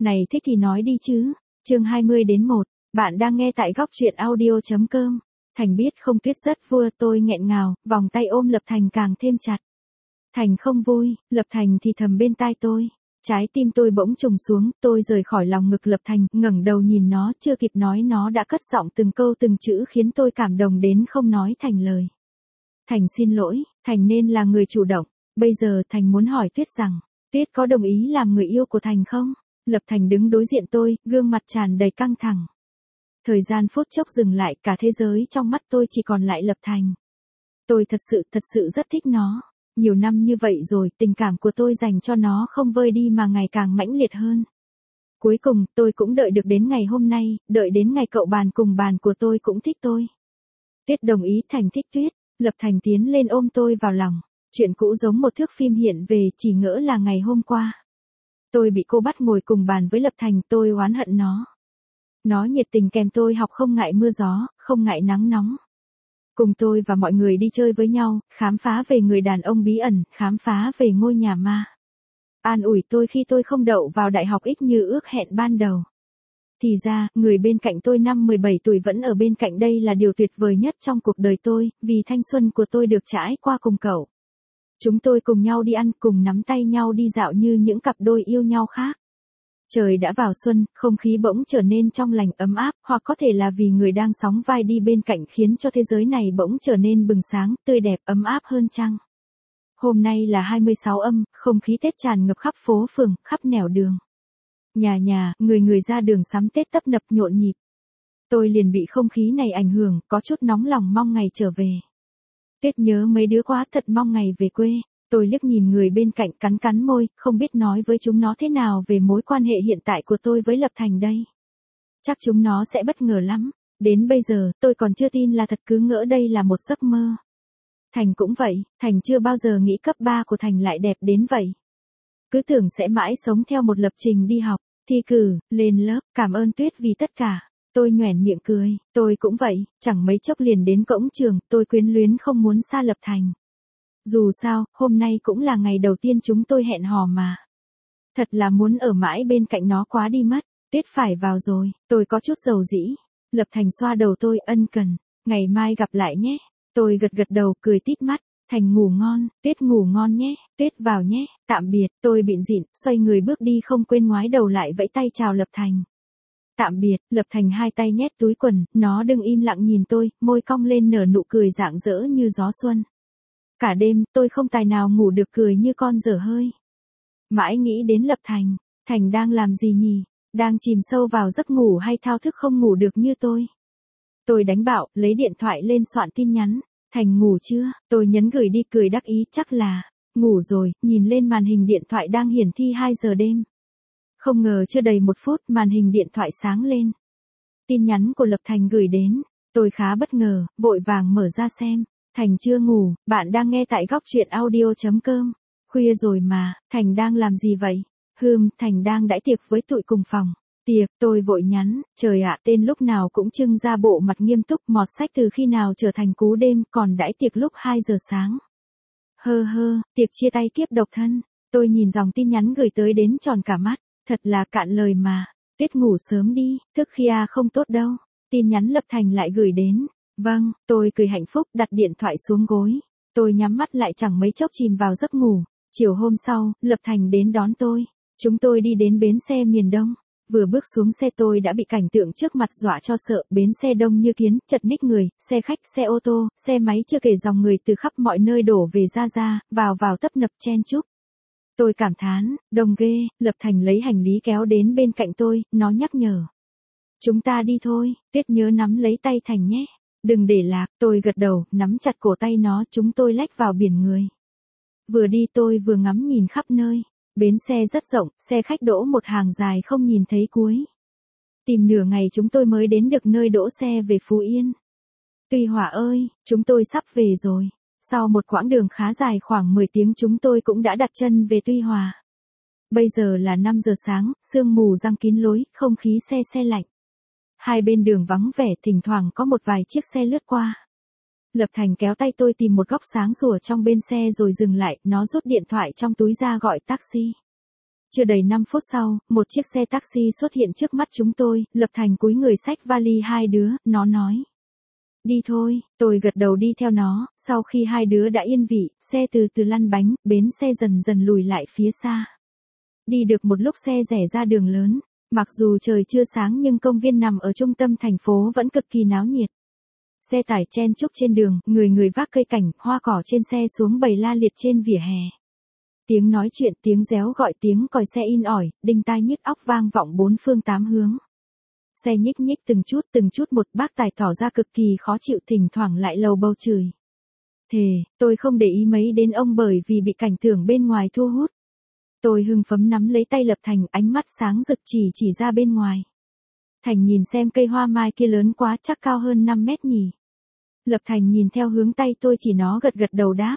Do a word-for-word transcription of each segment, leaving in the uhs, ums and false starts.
Này thích thì nói đi chứ. Chương hai mươi đến một. Bạn đang nghe tại góc truyện audio.com. Thành biết không Tuyết rất vui, tôi nghẹn ngào, vòng tay ôm Lập Thành càng thêm chặt. Thành không vui, Lập Thành thì thầm bên tai tôi. Trái tim tôi bỗng trùng xuống, tôi rời khỏi lòng ngực Lập Thành, ngẩng đầu nhìn nó, chưa kịp nói nó đã cất giọng từng câu từng chữ khiến tôi cảm động đến không nói thành lời. Thành xin lỗi, Thành nên là người chủ động. Bây giờ Thành muốn hỏi Tuyết rằng, Tuyết có đồng ý làm người yêu của Thành không? Lập Thành đứng đối diện tôi, gương mặt tràn đầy căng thẳng. Thời gian phút chốc dừng lại, cả thế giới trong mắt tôi chỉ còn lại Lập Thành. Tôi thật sự, thật sự rất thích nó. Nhiều năm như vậy rồi, tình cảm của tôi dành cho nó không vơi đi mà ngày càng mãnh liệt hơn. Cuối cùng, tôi cũng đợi được đến ngày hôm nay, đợi đến ngày cậu bàn cùng bàn của tôi cũng thích tôi. Tuyết đồng ý Thành thích Tuyết. Lập Thành tiến lên ôm tôi vào lòng. Chuyện cũ giống một thước phim hiện về, chỉ ngỡ là ngày hôm qua. Tôi bị cô bắt ngồi cùng bàn với Lập Thành, tôi oán hận nó. Nó nhiệt tình kèm tôi học không ngại mưa gió, không ngại nắng nóng. Cùng tôi và mọi người đi chơi với nhau, khám phá về người đàn ông bí ẩn, khám phá về ngôi nhà ma. An ủi tôi khi tôi không đậu vào đại học ít như ước hẹn ban đầu. Thì ra, người bên cạnh tôi năm mười bảy tuổi vẫn ở bên cạnh, đây là điều tuyệt vời nhất trong cuộc đời tôi, vì thanh xuân của tôi được trải qua cùng cậu. Chúng tôi cùng nhau đi ăn, cùng nắm tay nhau đi dạo như những cặp đôi yêu nhau khác. Trời đã vào xuân, không khí bỗng trở nên trong lành ấm áp, hoặc có thể là vì người đang sóng vai đi bên cạnh khiến cho thế giới này bỗng trở nên bừng sáng, tươi đẹp, ấm áp hơn chăng. Hôm nay là hai mươi sáu âm, không khí Tết tràn ngập khắp phố phường, khắp nẻo đường. Nhà nhà, người người ra đường sắm Tết tấp nập nhộn nhịp. Tôi liền bị không khí này ảnh hưởng, có chút nóng lòng mong ngày trở về. Tuyết nhớ mấy đứa quá, thật mong ngày về quê. Tôi liếc nhìn người bên cạnh, cắn cắn môi, không biết nói với chúng nó thế nào về mối quan hệ hiện tại của tôi với Lập Thành đây. Chắc chúng nó sẽ bất ngờ lắm. Đến bây giờ, tôi còn chưa tin là thật, cứ ngỡ đây là một giấc mơ. Thành cũng vậy, Thành chưa bao giờ nghĩ cấp ba của Thành lại đẹp đến vậy. Cứ tưởng sẽ mãi sống theo một lập trình đi học, thi cử, lên lớp, cảm ơn Tuyết vì tất cả. Tôi nhoẻn miệng cười, tôi cũng vậy, chẳng mấy chốc liền đến cổng trường, tôi quyến luyến không muốn xa Lập Thành. Dù sao, hôm nay cũng là ngày đầu tiên chúng tôi hẹn hò mà. Thật là muốn ở mãi bên cạnh nó quá đi mất. Tuyết phải vào rồi, tôi có chút dầu dĩ. Lập Thành xoa đầu tôi, ân cần, ngày mai gặp lại nhé. Tôi gật gật đầu, cười tít mắt. Thành ngủ ngon, Tuyết ngủ ngon nhé, Tuyết vào nhé, tạm biệt. Tôi bịn dịn, xoay người bước đi không quên ngoái đầu lại vẫy tay chào Lập Thành. Tạm biệt. Lập Thành hai tay nhét túi quần, nó đừng im lặng nhìn tôi, môi cong lên nở nụ cười rạng rỡ như gió xuân. Cả đêm, tôi không tài nào ngủ được, cười như con dở hơi. Mãi nghĩ đến Lập Thành, Thành đang làm gì nhỉ? Đang chìm sâu vào giấc ngủ hay thao thức không ngủ được như tôi? Tôi đánh bạo, lấy điện thoại lên soạn tin nhắn. Thành ngủ chưa? Tôi nhấn gửi đi, cười đắc ý, chắc là ngủ rồi. Nhìn lên màn hình điện thoại đang hiển thị hai giờ đêm. Không ngờ chưa đầy một phút, màn hình điện thoại sáng lên. Tin nhắn của Lập Thành gửi đến. Tôi khá bất ngờ, vội vàng mở ra xem. Thành chưa ngủ, bạn đang nghe tại góc truyện audio.com. Khuya rồi mà, Thành đang làm gì vậy? Hừm, Thành đang đãi tiệc với tụi cùng phòng. Tiệc, tôi vội nhắn, trời ạ, tên lúc nào cũng trưng ra bộ mặt nghiêm túc, mọt sách từ khi nào trở thành cú đêm, còn đãi tiệc lúc hai giờ sáng. Hơ hơ, tiệc chia tay kiếp độc thân. Tôi nhìn dòng tin nhắn gửi tới đến tròn cả mắt, thật là cạn lời mà. Tuyết ngủ sớm đi, thức khi à không tốt đâu. Tin nhắn Lập Thành lại gửi đến. Vâng, tôi cười hạnh phúc, đặt điện thoại xuống gối. Tôi nhắm mắt lại, chẳng mấy chốc chìm vào giấc ngủ. Chiều hôm sau, Lập Thành đến đón tôi. Chúng tôi đi đến bến xe miền Đông. Vừa bước xuống xe tôi đã bị cảnh tượng trước mặt dọa cho sợ, bến xe đông như kiến, chật ních người, xe khách, xe ô tô, xe máy, chưa kể dòng người từ khắp mọi nơi đổ về ra ra, vào vào tấp nập chen chúc. Tôi cảm thán, đông ghê. Lập Thành lấy hành lý kéo đến bên cạnh tôi, nó nhắc nhở. Chúng ta đi thôi, Tuyết nhớ nắm lấy tay Thành nhé. Đừng để lạc. Tôi gật đầu, nắm chặt cổ tay nó, chúng tôi lách vào biển người. Vừa đi tôi vừa ngắm nhìn khắp nơi. Bến xe rất rộng, xe khách đỗ một hàng dài không nhìn thấy cuối. Tìm nửa ngày chúng tôi mới đến được nơi đỗ xe về Phú Yên. Tuy Hòa ơi, chúng tôi sắp về rồi. Sau một quãng đường khá dài khoảng mười tiếng chúng tôi cũng đã đặt chân về Tuy Hòa. Bây giờ là năm giờ sáng, sương mù giăng kín lối, không khí se se lạnh. Hai bên đường vắng vẻ, thỉnh thoảng có một vài chiếc xe lướt qua. Lập Thành kéo tay tôi tìm một góc sáng sủa trong bên xe rồi dừng lại, nó rút điện thoại trong túi ra gọi taxi. Chưa đầy năm phút sau, một chiếc xe taxi xuất hiện trước mắt chúng tôi, Lập Thành cúi người xách vali hai đứa, nó nói. Đi thôi, tôi gật đầu đi theo nó, sau khi hai đứa đã yên vị, xe từ từ lăn bánh, bến xe dần dần lùi lại phía xa. Đi được một lúc xe rẽ ra đường lớn, mặc dù trời chưa sáng nhưng công viên nằm ở trung tâm thành phố vẫn cực kỳ náo nhiệt. Xe tải chen chúc trên đường, người người vác cây cảnh, hoa cỏ trên xe xuống bày la liệt trên vỉa hè. Tiếng nói chuyện, tiếng réo gọi, tiếng còi xe in ỏi, đinh tai nhức óc vang vọng bốn phương tám hướng. Xe nhích nhích từng chút từng chút, một bác tài tỏ ra cực kỳ khó chịu, thỉnh thoảng lại lầu bầu chửi. Thề, tôi không để ý mấy đến ông bởi vì bị cảnh tượng bên ngoài thu hút. Tôi hưng phấn nắm lấy tay Lập Thành, ánh mắt sáng rực chỉ chỉ ra bên ngoài. Thành nhìn xem cây hoa mai kia lớn quá, chắc cao hơn năm mét nhỉ. Lập Thành nhìn theo hướng tay tôi chỉ, nó gật gật đầu đáp.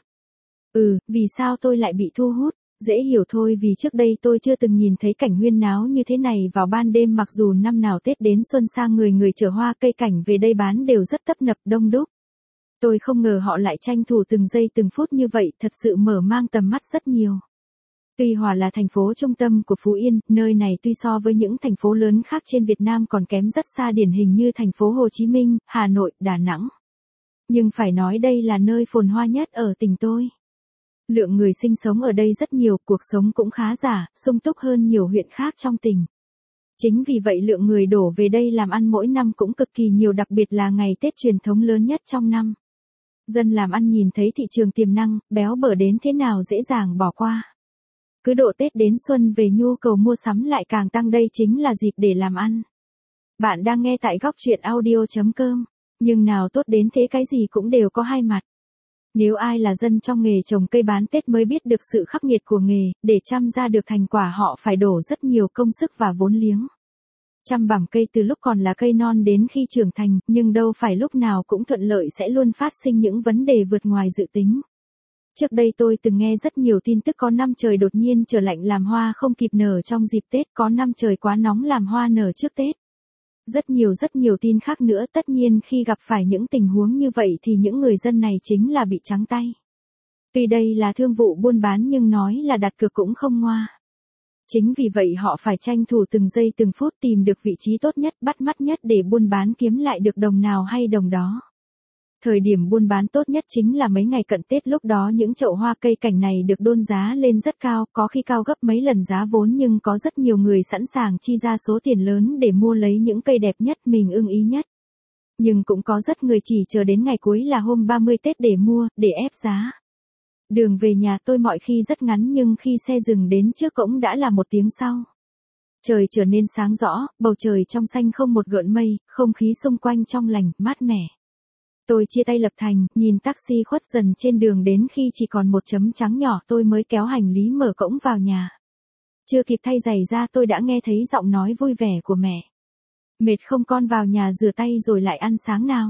Ừ, vì sao tôi lại bị thu hút? Dễ hiểu thôi, vì trước đây tôi chưa từng nhìn thấy cảnh huyên náo như thế này vào ban đêm, mặc dù năm nào Tết đến xuân sang người người chở hoa cây cảnh về đây bán đều rất tấp nập đông đúc. Tôi không ngờ họ lại tranh thủ từng giây từng phút như vậy, thật sự mở mang tầm mắt rất nhiều. Tuy Hòa là thành phố trung tâm của Phú Yên, nơi này tuy so với những thành phố lớn khác trên Việt Nam còn kém rất xa, điển hình như thành phố Hồ Chí Minh, Hà Nội, Đà Nẵng. Nhưng phải nói đây là nơi phồn hoa nhất ở tỉnh tôi. Lượng người sinh sống ở đây rất nhiều, cuộc sống cũng khá giả, sung túc hơn nhiều huyện khác trong tỉnh. Chính vì vậy lượng người đổ về đây làm ăn mỗi năm cũng cực kỳ nhiều, đặc biệt là ngày Tết truyền thống lớn nhất trong năm. Dân làm ăn nhìn thấy thị trường tiềm năng, béo bở đến thế nào dễ dàng bỏ qua. Cứ độ Tết đến xuân về nhu cầu mua sắm lại càng tăng, đây chính là dịp để làm ăn. Bạn đang nghe tại góc truyện audio chấm com, nhưng nào tốt đến thế, cái gì cũng đều có hai mặt. Nếu ai là dân trong nghề trồng cây bán Tết mới biết được sự khắc nghiệt của nghề, để chăm ra được thành quả họ phải đổ rất nhiều công sức và vốn liếng. Chăm bằm cây từ lúc còn là cây non đến khi trưởng thành, nhưng đâu phải lúc nào cũng thuận lợi, sẽ luôn phát sinh những vấn đề vượt ngoài dự tính. Trước đây tôi từng nghe rất nhiều tin tức có năm trời đột nhiên trở lạnh làm hoa không kịp nở trong dịp Tết, có năm trời quá nóng làm hoa nở trước Tết. Rất nhiều rất nhiều tin khác nữa, tất nhiên khi gặp phải những tình huống như vậy thì những người dân này chính là bị trắng tay. Tuy đây là thương vụ buôn bán nhưng nói là đặt cược cũng không ngoa. Chính vì vậy họ phải tranh thủ từng giây từng phút, tìm được vị trí tốt nhất, bắt mắt nhất để buôn bán kiếm lại được đồng nào hay đồng đó. Thời điểm buôn bán tốt nhất chính là mấy ngày cận Tết, lúc đó những chậu hoa cây cảnh này được đôn giá lên rất cao, có khi cao gấp mấy lần giá vốn, nhưng có rất nhiều người sẵn sàng chi ra số tiền lớn để mua lấy những cây đẹp nhất mình ưng ý nhất. Nhưng cũng có rất người chỉ chờ đến ngày cuối là hôm ba mươi Tết để mua, để ép giá. Đường về nhà tôi mọi khi rất ngắn, nhưng khi xe dừng đến trước cổng đã là một tiếng sau. Trời trở nên sáng rõ, bầu trời trong xanh không một gợn mây, không khí xung quanh trong lành, mát mẻ. Tôi chia tay Lập Thành, nhìn taxi khuất dần trên đường đến khi chỉ còn một chấm trắng nhỏ, tôi mới kéo hành lý mở cổng vào nhà. Chưa kịp thay giày ra tôi đã nghe thấy giọng nói vui vẻ của mẹ. Mệt không con, vào nhà rửa tay rồi lại ăn sáng nào.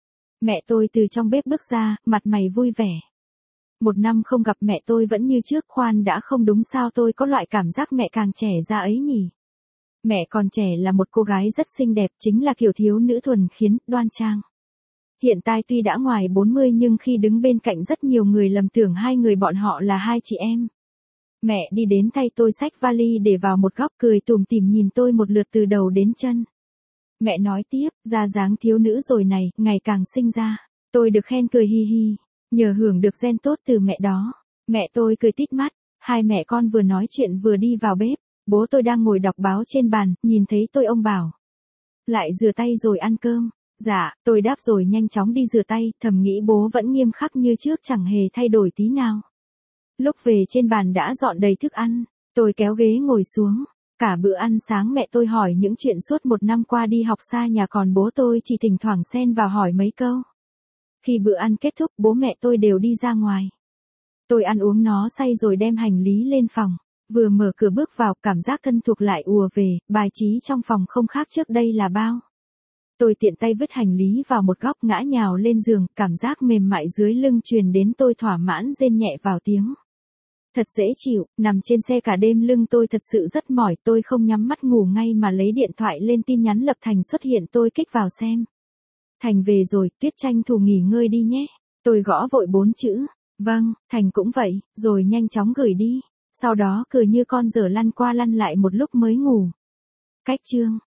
Mẹ tôi từ trong bếp bước ra, mặt mày vui vẻ. Một năm không gặp mẹ tôi vẫn như trước, khoan đã, không đúng, sao tôi có loại cảm giác mẹ càng trẻ ra ấy nhỉ. Mẹ còn trẻ là một cô gái rất xinh đẹp, chính là kiểu thiếu nữ thuần khiết, đoan trang. Hiện tại tuy đã ngoài bốn mươi nhưng khi đứng bên cạnh rất nhiều người lầm tưởng hai người bọn họ là hai chị em. Mẹ đi đến thay tôi xách vali để vào một góc, cười tủm tỉm nhìn tôi một lượt từ đầu đến chân. Mẹ nói tiếp, ra dáng thiếu nữ rồi này, ngày càng xinh ra. Tôi được khen cười hi hi, nhờ hưởng được gen tốt từ mẹ đó. Mẹ tôi cười tít mắt, hai mẹ con vừa nói chuyện vừa đi vào bếp. Bố tôi đang ngồi đọc báo trên bàn, nhìn thấy tôi ông bảo. Lại rửa tay rồi ăn cơm. Dạ, tôi đáp rồi nhanh chóng đi rửa tay, thầm nghĩ bố vẫn nghiêm khắc như trước, chẳng hề thay đổi tí nào. Lúc về trên bàn đã dọn đầy thức ăn, tôi kéo ghế ngồi xuống. Cả bữa ăn sáng mẹ tôi hỏi những chuyện suốt một năm qua đi học xa nhà, còn bố tôi chỉ thỉnh thoảng xen vào hỏi mấy câu. Khi bữa ăn kết thúc, bố mẹ tôi đều đi ra ngoài. Tôi ăn uống nó say rồi đem hành lý lên phòng. Vừa mở cửa bước vào, cảm giác thân thuộc lại ùa về, bài trí trong phòng không khác trước đây là bao. Tôi tiện tay vứt hành lý vào một góc, ngã nhào lên giường, cảm giác mềm mại dưới lưng truyền đến, tôi thỏa mãn rên nhẹ vào tiếng. Thật dễ chịu, nằm trên xe cả đêm lưng tôi thật sự rất mỏi, tôi không nhắm mắt ngủ ngay mà lấy điện thoại lên, tin nhắn Lập Thành xuất hiện, tôi kích vào xem. Thành về rồi, Tuyết tranh thủ nghỉ ngơi đi nhé. Tôi gõ vội bốn chữ. Vâng, Thành cũng vậy, rồi nhanh chóng gửi đi. Sau đó cười như con dở lăn qua lăn lại một lúc mới ngủ. Cách chương